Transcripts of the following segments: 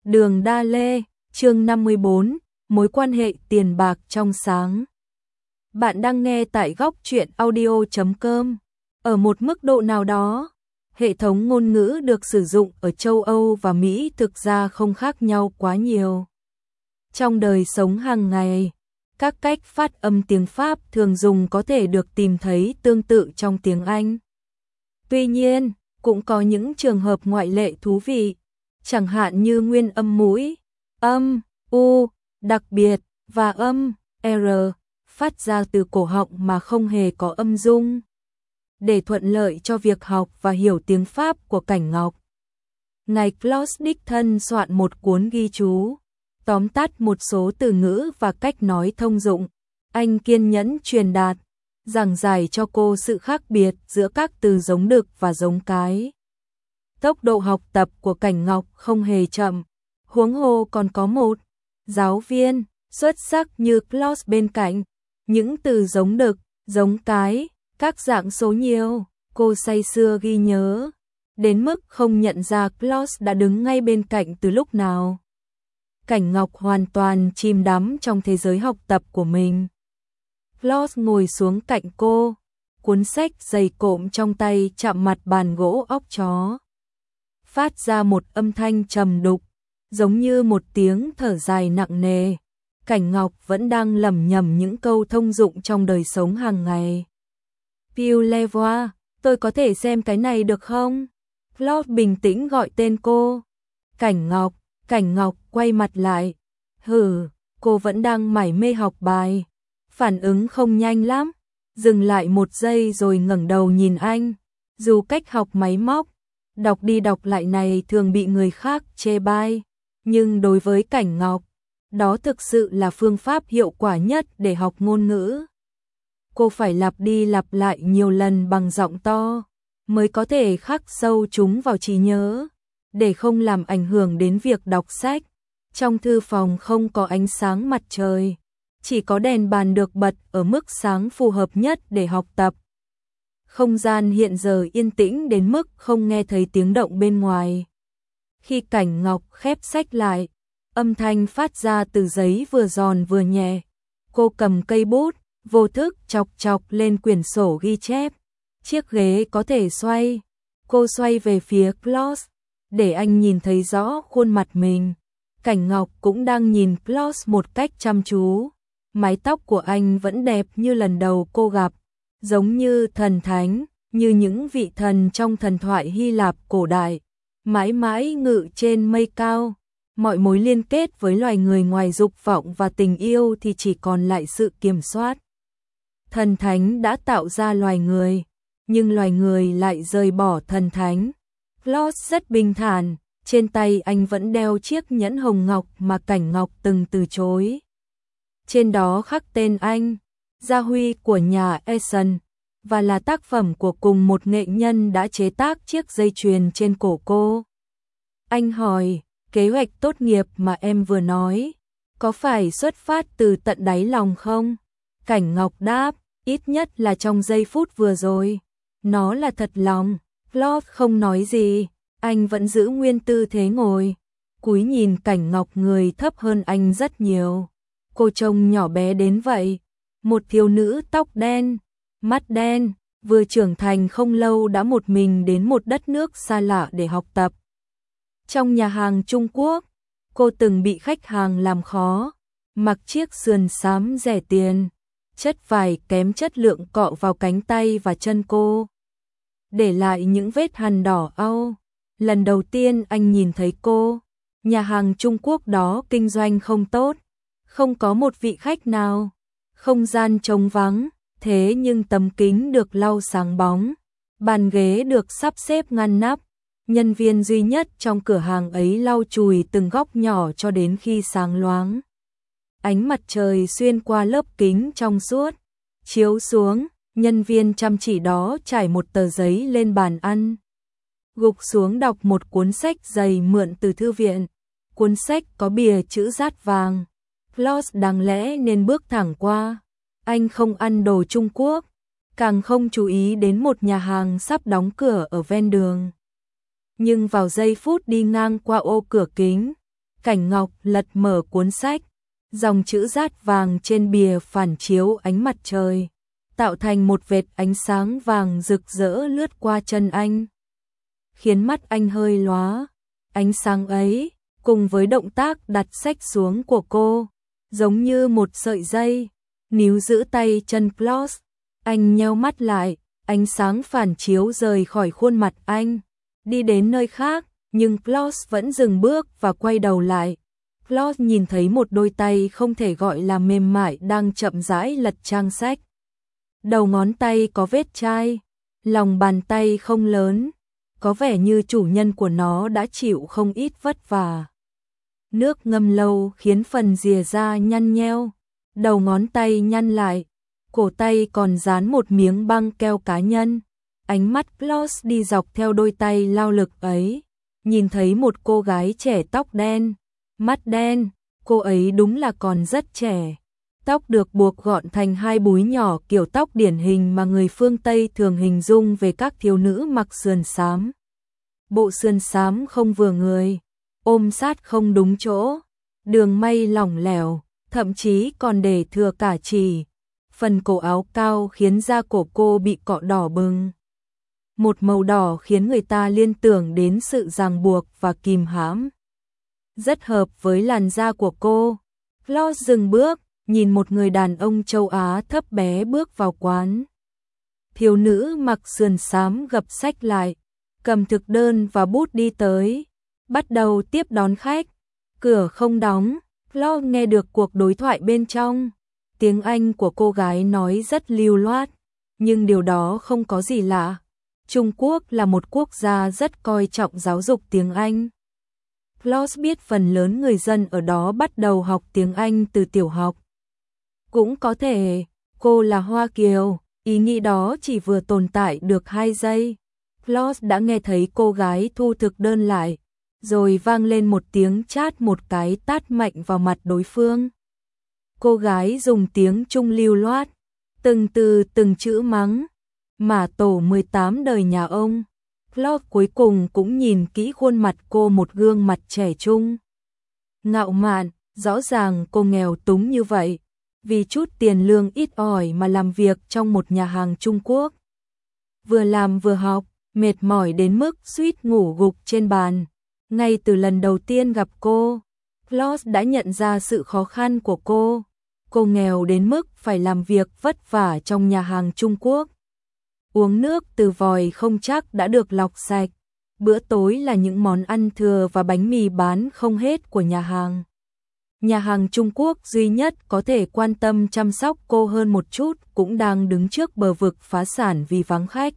Đường Đa Lê, chương 54, mối quan hệ tiền bạc trong sáng. Bạn đang nghe tại góc truyện audio.com. Ở một mức độ nào đó, hệ thống ngôn ngữ được sử dụng ở châu Âu và Mỹ thực ra không khác nhau quá nhiều. Trong đời sống hàng ngày, các cách phát âm tiếng Pháp thường dùng có thể được tìm thấy tương tự trong tiếng Anh. Tuy nhiên, cũng có những trường hợp ngoại lệ thú vị, chẳng hạn như nguyên âm mũi, âm U, đặc biệt, và âm R, phát ra từ cổ họng mà không hề có âm dung. Để thuận lợi cho việc học và hiểu tiếng Pháp của Cảnh Ngọc, ngài Claude đích thân soạn một cuốn ghi chú, tóm tắt một số từ ngữ và cách nói thông dụng. Anh kiên nhẫn truyền đạt, giảng giải cho cô sự khác biệt giữa các từ giống đực và giống cái. Tốc độ học tập của Cảnh Ngọc không hề chậm, huống hồ còn có một giáo viên xuất sắc như Claude bên cạnh. Những từ giống đực, giống cái, các dạng số nhiều, cô say sưa ghi nhớ, đến mức không nhận ra Claude đã đứng ngay bên cạnh từ lúc nào. Cảnh Ngọc hoàn toàn chìm đắm trong thế giới học tập của mình. Claude ngồi xuống cạnh cô, cuốn sách dày cộm trong tay chạm mặt bàn gỗ óc chó, phát ra một âm thanh trầm đục, giống như một tiếng thở dài nặng nề. Cảnh Ngọc vẫn đang lẩm nhẩm những câu thông dụng trong đời sống hàng ngày. Piu le voir, tôi có thể xem cái này được không? Claude bình tĩnh gọi tên cô. Cảnh Ngọc quay mặt lại. Hừ, cô vẫn đang mải mê học bài. Phản ứng không nhanh lắm, dừng lại một giây rồi ngẩng đầu nhìn anh. Dù cách học máy móc, đọc đi đọc lại này thường bị người khác chê bai, nhưng đối với Cảnh Ngọc, đó thực sự là phương pháp hiệu quả nhất để học ngôn ngữ. Cô phải lặp đi lặp lại nhiều lần bằng giọng to, mới có thể khắc sâu chúng vào trí nhớ, để không làm ảnh hưởng đến việc đọc sách. Trong thư phòng không có ánh sáng mặt trời, chỉ có đèn bàn được bật ở mức sáng phù hợp nhất để học tập. Không gian hiện giờ yên tĩnh đến mức không nghe thấy tiếng động bên ngoài. Khi Cảnh Ngọc khép sách lại, âm thanh phát ra từ giấy vừa giòn vừa nhẹ. Cô cầm cây bút, vô thức chọc chọc lên quyển sổ ghi chép. Chiếc ghế có thể xoay. Cô xoay về phía Claude, để anh nhìn thấy rõ khuôn mặt mình. Cảnh Ngọc cũng đang nhìn Claude một cách chăm chú. Mái tóc của anh vẫn đẹp như lần đầu cô gặp, giống như thần thánh, như những vị thần trong thần thoại Hy Lạp cổ đại, mãi mãi ngự trên mây cao. Mọi mối liên kết với loài người ngoài dục vọng và tình yêu thì chỉ còn lại sự kiểm soát. Thần thánh đã tạo ra loài người, nhưng loài người lại rời bỏ thần thánh. Claude rất bình thản, trên tay anh vẫn đeo chiếc nhẫn hồng ngọc mà Cảnh Ngọc từng từ chối. Trên đó khắc tên anh, gia huy của nhà Essen, và là tác phẩm của cùng một nghệ nhân đã chế tác chiếc dây chuyền trên cổ cô. Anh hỏi, kế hoạch tốt nghiệp mà em vừa nói, có phải xuất phát từ tận đáy lòng không? Cảnh Ngọc đáp, ít nhất là trong giây phút vừa rồi. Nó là thật lòng. Claude không nói gì, anh vẫn giữ nguyên tư thế ngồi, cúi nhìn Cảnh Ngọc người thấp hơn anh rất nhiều. Cô trông nhỏ bé đến vậy, một thiếu nữ tóc đen, mắt đen, vừa trưởng thành không lâu đã một mình đến một đất nước xa lạ để học tập. Trong nhà hàng Trung Quốc, cô từng bị khách hàng làm khó, mặc chiếc sườn xám rẻ tiền, chất vải kém chất lượng cọ vào cánh tay và chân cô, để lại những vết hằn đỏ au. Lần đầu tiên anh nhìn thấy cô, nhà hàng Trung Quốc đó kinh doanh không tốt, không có một vị khách nào, không gian trống vắng, thế nhưng tấm kính được lau sáng bóng, bàn ghế được sắp xếp ngăn nắp. Nhân viên duy nhất trong cửa hàng ấy lau chùi từng góc nhỏ cho đến khi sáng loáng. Ánh mặt trời xuyên qua lớp kính trong suốt, chiếu xuống, nhân viên chăm chỉ đó trải một tờ giấy lên bàn ăn. Gục xuống đọc một cuốn sách dày mượn từ thư viện. Cuốn sách có bìa chữ dát vàng. Claude đáng lẽ nên bước thẳng qua. Anh không ăn đồ Trung Quốc, càng không chú ý đến một nhà hàng sắp đóng cửa ở ven đường. Nhưng vào giây phút đi ngang qua ô cửa kính, Cảnh Ngọc lật mở cuốn sách, dòng chữ rát vàng trên bìa phản chiếu ánh mặt trời, tạo thành một vệt ánh sáng vàng rực rỡ lướt qua chân anh, khiến mắt anh hơi lóa. Ánh sáng ấy, cùng với động tác đặt sách xuống của cô, giống như một sợi dây, níu giữ tay chân Klaus. Anh nheo mắt lại, ánh sáng phản chiếu rời khỏi khuôn mặt anh, đi đến nơi khác, nhưng Klaus vẫn dừng bước và quay đầu lại. Klaus nhìn thấy một đôi tay không thể gọi là mềm mại đang chậm rãi lật trang sách. Đầu ngón tay có vết chai, lòng bàn tay không lớn, có vẻ như chủ nhân của nó đã chịu không ít vất vả. Nước ngâm lâu khiến phần rìa da nhăn nheo, đầu ngón tay nhăn lại, cổ tay còn dán một miếng băng keo cá nhân. Ánh mắt Klaus đi dọc theo đôi tay lao lực ấy, nhìn thấy một cô gái trẻ tóc đen, mắt đen, cô ấy đúng là còn rất trẻ. Tóc được buộc gọn thành hai búi nhỏ kiểu tóc điển hình mà người phương Tây thường hình dung về các thiếu nữ mặc sườn xám. Bộ sườn xám không vừa người, ôm sát không đúng chỗ, đường may lỏng lẻo, thậm chí còn để thừa cả chỉ. Phần cổ áo cao khiến da cổ cô bị cọ đỏ bừng. Một màu đỏ khiến người ta liên tưởng đến sự ràng buộc và kìm hãm. Rất hợp với làn da của cô. Klaus dừng bước, nhìn một người đàn ông châu Á thấp bé bước vào quán. Thiếu nữ mặc sườn xám gập sách lại, cầm thực đơn và bút đi tới, bắt đầu tiếp đón khách. Cửa không đóng, Klaus nghe được cuộc đối thoại bên trong. Tiếng Anh của cô gái nói rất lưu loát, nhưng điều đó không có gì lạ. Trung Quốc là một quốc gia rất coi trọng giáo dục tiếng Anh. Klaus biết phần lớn người dân ở đó bắt đầu học tiếng Anh từ tiểu học. Cũng có thể, cô là Hoa Kiều, ý nghĩ đó chỉ vừa tồn tại được 2 giây. Klaus đã nghe thấy cô gái thu thực đơn lại, rồi vang lên một tiếng chát một cái tát mạnh vào mặt đối phương. Cô gái dùng tiếng Trung lưu loát, từng từ từng chữ mắng, mà tổ 18 đời nhà ông. Klaus cuối cùng cũng nhìn kỹ khuôn mặt cô, một gương mặt trẻ trung, ngạo mạn. Rõ ràng cô nghèo túng như vậy, vì chút tiền lương ít ỏi mà làm việc trong một nhà hàng Trung Quốc. Vừa làm vừa học, mệt mỏi đến mức suýt ngủ gục trên bàn. Ngay từ lần đầu tiên gặp cô, Klaus đã nhận ra sự khó khăn của cô. Cô nghèo đến mức phải làm việc vất vả trong nhà hàng Trung Quốc. Uống nước từ vòi không chắc đã được lọc sạch. Bữa tối là những món ăn thừa và bánh mì bán không hết của nhà hàng. Nhà hàng Trung Quốc duy nhất có thể quan tâm chăm sóc cô hơn một chút cũng đang đứng trước bờ vực phá sản vì vắng khách.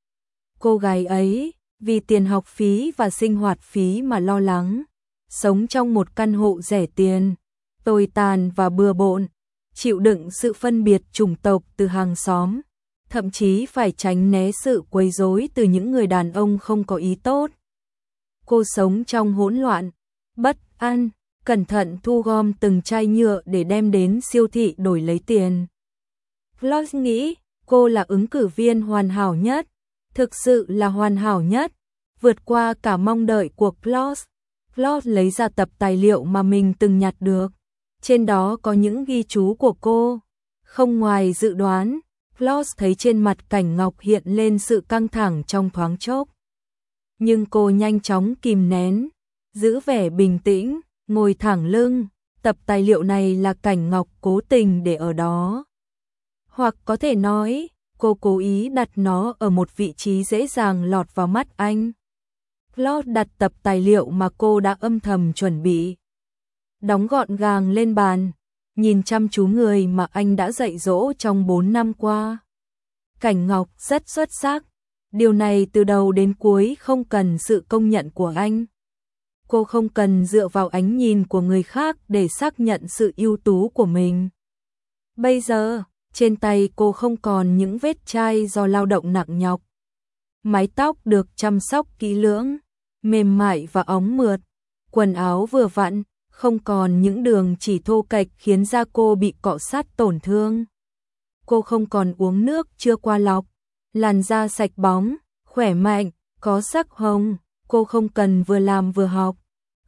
Cô gái ấy, vì tiền học phí và sinh hoạt phí mà lo lắng, sống trong một căn hộ rẻ tiền, tồi tàn và bừa bộn, chịu đựng sự phân biệt chủng tộc từ hàng xóm, thậm chí phải tránh né sự quấy rối từ những người đàn ông không có ý tốt. Cô sống trong hỗn loạn, bất an, cẩn thận thu gom từng chai nhựa để đem đến siêu thị đổi lấy tiền. Klaus nghĩ cô là ứng cử viên hoàn hảo nhất, thực sự là hoàn hảo nhất, vượt qua cả mong đợi của Klaus. Klaus lấy ra tập tài liệu mà mình từng nhặt được. Trên đó có những ghi chú của cô. Không ngoài dự đoán, Klaus thấy trên mặt Cảnh Ngọc hiện lên sự căng thẳng trong thoáng chốc. Nhưng cô nhanh chóng kìm nén, giữ vẻ bình tĩnh, ngồi thẳng lưng. Tập tài liệu này là Cảnh Ngọc cố tình để ở đó. Hoặc có thể nói, cô cố ý đặt nó ở một vị trí dễ dàng lọt vào mắt anh. Klaus đặt tập tài liệu mà cô đã âm thầm chuẩn bị, đóng gọn gàng lên bàn, nhìn chăm chú người mà anh đã dạy dỗ trong 4 năm qua. Cảnh Ngọc rất xuất sắc, điều này từ đầu đến cuối không cần sự công nhận của anh. Cô không cần dựa vào ánh nhìn của người khác để xác nhận sự ưu tú của mình. Bây giờ, trên tay cô không còn những vết chai do lao động nặng nhọc. Mái tóc được chăm sóc kỹ lưỡng, mềm mại và óng mượt. Quần áo vừa vặn, không còn những đường chỉ thô kệch khiến da cô bị cọ sát tổn thương. Cô không còn uống nước chưa qua lọc, làn da sạch bóng, khỏe mạnh, có sắc hồng. Cô không cần vừa làm vừa học,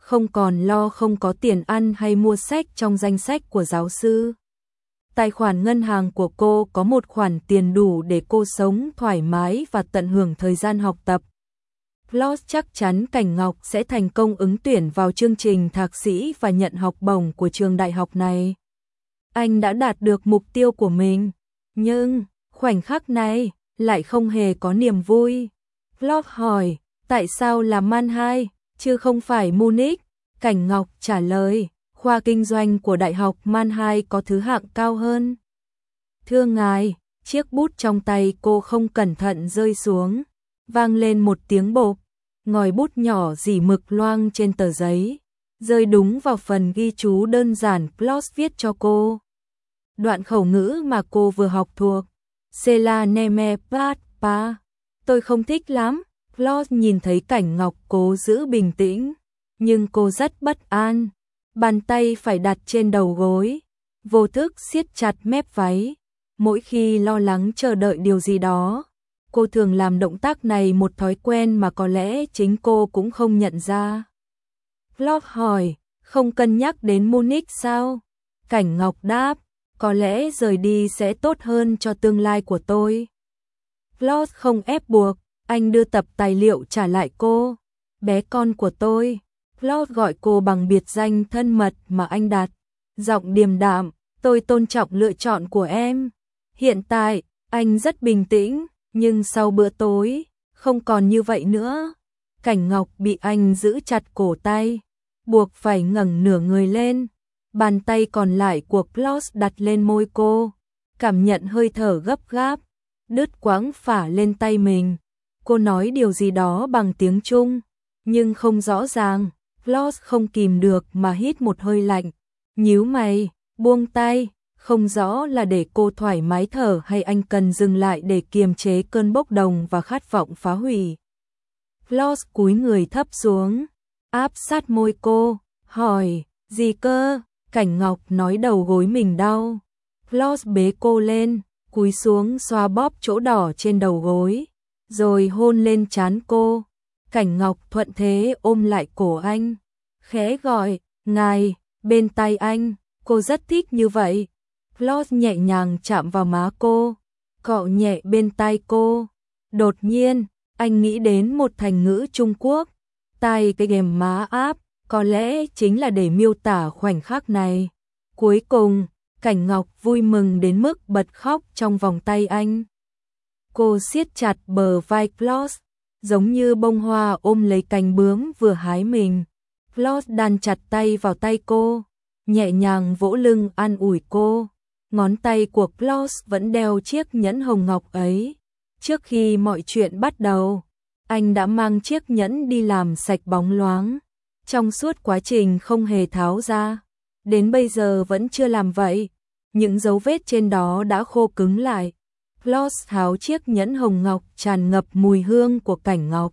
không còn lo không có tiền ăn hay mua sách trong danh sách của giáo sư. Tài khoản ngân hàng của cô có một khoản tiền đủ để cô sống thoải mái và tận hưởng thời gian học tập. Floss chắc chắn Cảnh Ngọc sẽ thành công ứng tuyển vào chương trình thạc sĩ và nhận học bổng của trường đại học này. Anh đã đạt được mục tiêu của mình, nhưng khoảnh khắc này lại không hề có niềm vui. Floss hỏi, tại sao là Mannheim, chứ không phải Munich? Cảnh Ngọc trả lời, khoa kinh doanh của Đại học Mannheim có thứ hạng cao hơn. Thưa ngài, chiếc bút trong tay cô không cẩn thận rơi xuống, vang lên một tiếng bộp, ngòi bút nhỏ rỉ mực loang trên tờ giấy, rơi đúng vào phần ghi chú đơn giản Floss viết cho cô. Đoạn khẩu ngữ mà cô vừa học thuộc, C'est la neme pat pa. Tôi không thích lắm. Floss nhìn thấy Cảnh Ngọc cố giữ bình tĩnh, nhưng cô rất bất an. Bàn tay phải đặt trên đầu gối, vô thức siết chặt mép váy. Mỗi khi lo lắng chờ đợi điều gì đó, cô thường làm động tác này một thói quen mà có lẽ chính cô cũng không nhận ra. Floss hỏi, không cân nhắc đến Munich sao? Cảnh Ngọc đáp, có lẽ rời đi sẽ tốt hơn cho tương lai của tôi. Floss không ép buộc, anh đưa tập tài liệu trả lại cô. Bé con của tôi. Floss gọi cô bằng biệt danh thân mật mà anh đặt. Giọng điềm đạm, tôi tôn trọng lựa chọn của em. Hiện tại, anh rất bình tĩnh, nhưng sau bữa tối, không còn như vậy nữa. Cảnh Ngọc bị anh giữ chặt cổ tay, buộc phải ngẩng nửa người lên. Bàn tay còn lại của Floss đặt lên môi cô, cảm nhận hơi thở gấp gáp, đứt quãng phả lên tay mình. Cô nói điều gì đó bằng tiếng Trung, nhưng không rõ ràng. Floss không kìm được mà hít một hơi lạnh, nhíu mày, buông tay, không rõ là để cô thoải mái thở hay anh cần dừng lại để kiềm chế cơn bốc đồng và khát vọng phá hủy. Floss cúi người thấp xuống, áp sát môi cô, hỏi, gì cơ? Cảnh Ngọc nói đầu gối mình đau. Floss bế cô lên, cúi xuống xoa bóp chỗ đỏ trên đầu gối, rồi hôn lên trán cô. Cảnh Ngọc thuận thế ôm lại cổ anh, khẽ gọi, ngài, bên tai anh, cô rất thích như vậy. Floss nhẹ nhàng chạm vào má cô, cọ nhẹ bên tai cô. Đột nhiên, anh nghĩ đến một thành ngữ Trung Quốc, tai cái ghềm má áp, có lẽ chính là để miêu tả khoảnh khắc này. Cuối cùng, Cảnh Ngọc vui mừng đến mức bật khóc trong vòng tay anh. Cô siết chặt bờ vai Floss, giống như bông hoa ôm lấy cành bướm vừa hái mình. Floss đan chặt tay vào tay cô, nhẹ nhàng vỗ lưng an ủi cô. Ngón tay của Floss vẫn đeo chiếc nhẫn hồng ngọc ấy. Trước khi mọi chuyện bắt đầu, anh đã mang chiếc nhẫn đi làm sạch bóng loáng. Trong suốt quá trình không hề tháo ra, đến bây giờ vẫn chưa làm vậy. Những dấu vết trên đó đã khô cứng lại. Floss tháo chiếc nhẫn hồng ngọc tràn ngập mùi hương của Cảnh Ngọc,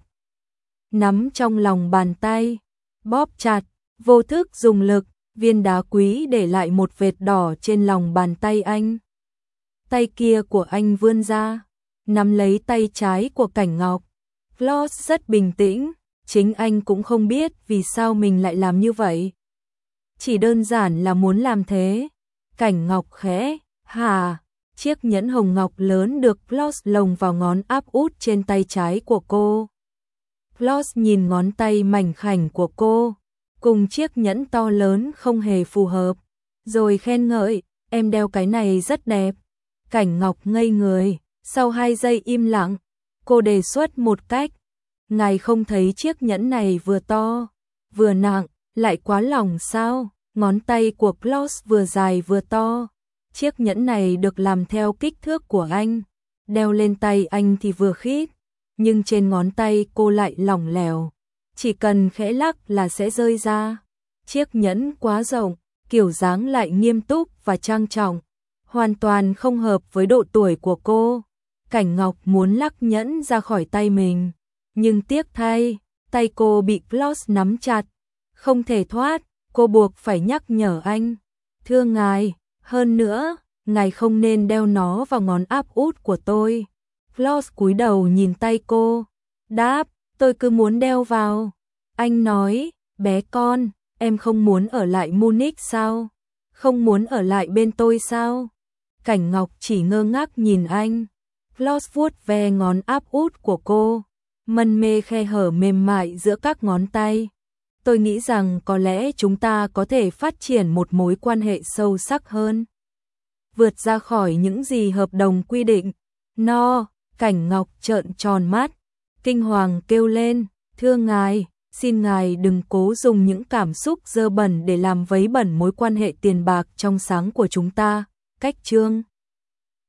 nắm trong lòng bàn tay, bóp chặt, vô thức dùng lực, viên đá quý để lại một vệt đỏ trên lòng bàn tay anh. Tay kia của anh vươn ra, nắm lấy tay trái của Cảnh Ngọc. Floss rất bình tĩnh, chính anh cũng không biết vì sao mình lại làm như vậy. Chỉ đơn giản là muốn làm thế. Cảnh Ngọc khẽ, hà. Chiếc nhẫn hồng ngọc lớn được Floss lồng vào ngón áp út trên tay trái của cô. Floss nhìn ngón tay mảnh khảnh của cô, cùng chiếc nhẫn to lớn không hề phù hợp, rồi khen ngợi, em đeo cái này rất đẹp. Cảnh Ngọc ngây người, sau 2 giây im lặng, cô đề xuất một cách, ngài không thấy chiếc nhẫn này vừa to, vừa nặng, lại quá lỏng sao? Ngón tay của Floss vừa dài vừa to. Chiếc nhẫn này được làm theo kích thước của anh, đeo lên tay anh thì vừa khít, nhưng trên ngón tay cô lại lỏng lẻo, chỉ cần khẽ lắc là sẽ rơi ra. Chiếc nhẫn quá rộng, kiểu dáng lại nghiêm túc và trang trọng, hoàn toàn không hợp với độ tuổi của cô. Cảnh Ngọc muốn lắc nhẫn ra khỏi tay mình, nhưng tiếc thay, tay cô bị Floss nắm chặt, không thể thoát, cô buộc phải nhắc nhở anh, thưa ngài. Hơn nữa, ngài không nên đeo nó vào ngón áp út của tôi. Floss cúi đầu nhìn tay cô, đáp, tôi cứ muốn đeo vào. Anh nói, bé con, em không muốn ở lại Munich sao? Không muốn ở lại bên tôi sao? Cảnh Ngọc chỉ ngơ ngác nhìn anh. Floss vuốt ve ngón áp út của cô, mân mê khe hở mềm mại giữa các ngón tay. Tôi nghĩ rằng có lẽ chúng ta có thể phát triển một mối quan hệ sâu sắc hơn. Vượt ra khỏi những gì hợp đồng quy định. No, Cảnh Ngọc trợn tròn mắt, kinh hoàng kêu lên, thưa ngài, xin ngài đừng cố dùng những cảm xúc dơ bẩn để làm vấy bẩn mối quan hệ tiền bạc trong sáng của chúng ta. Cách chương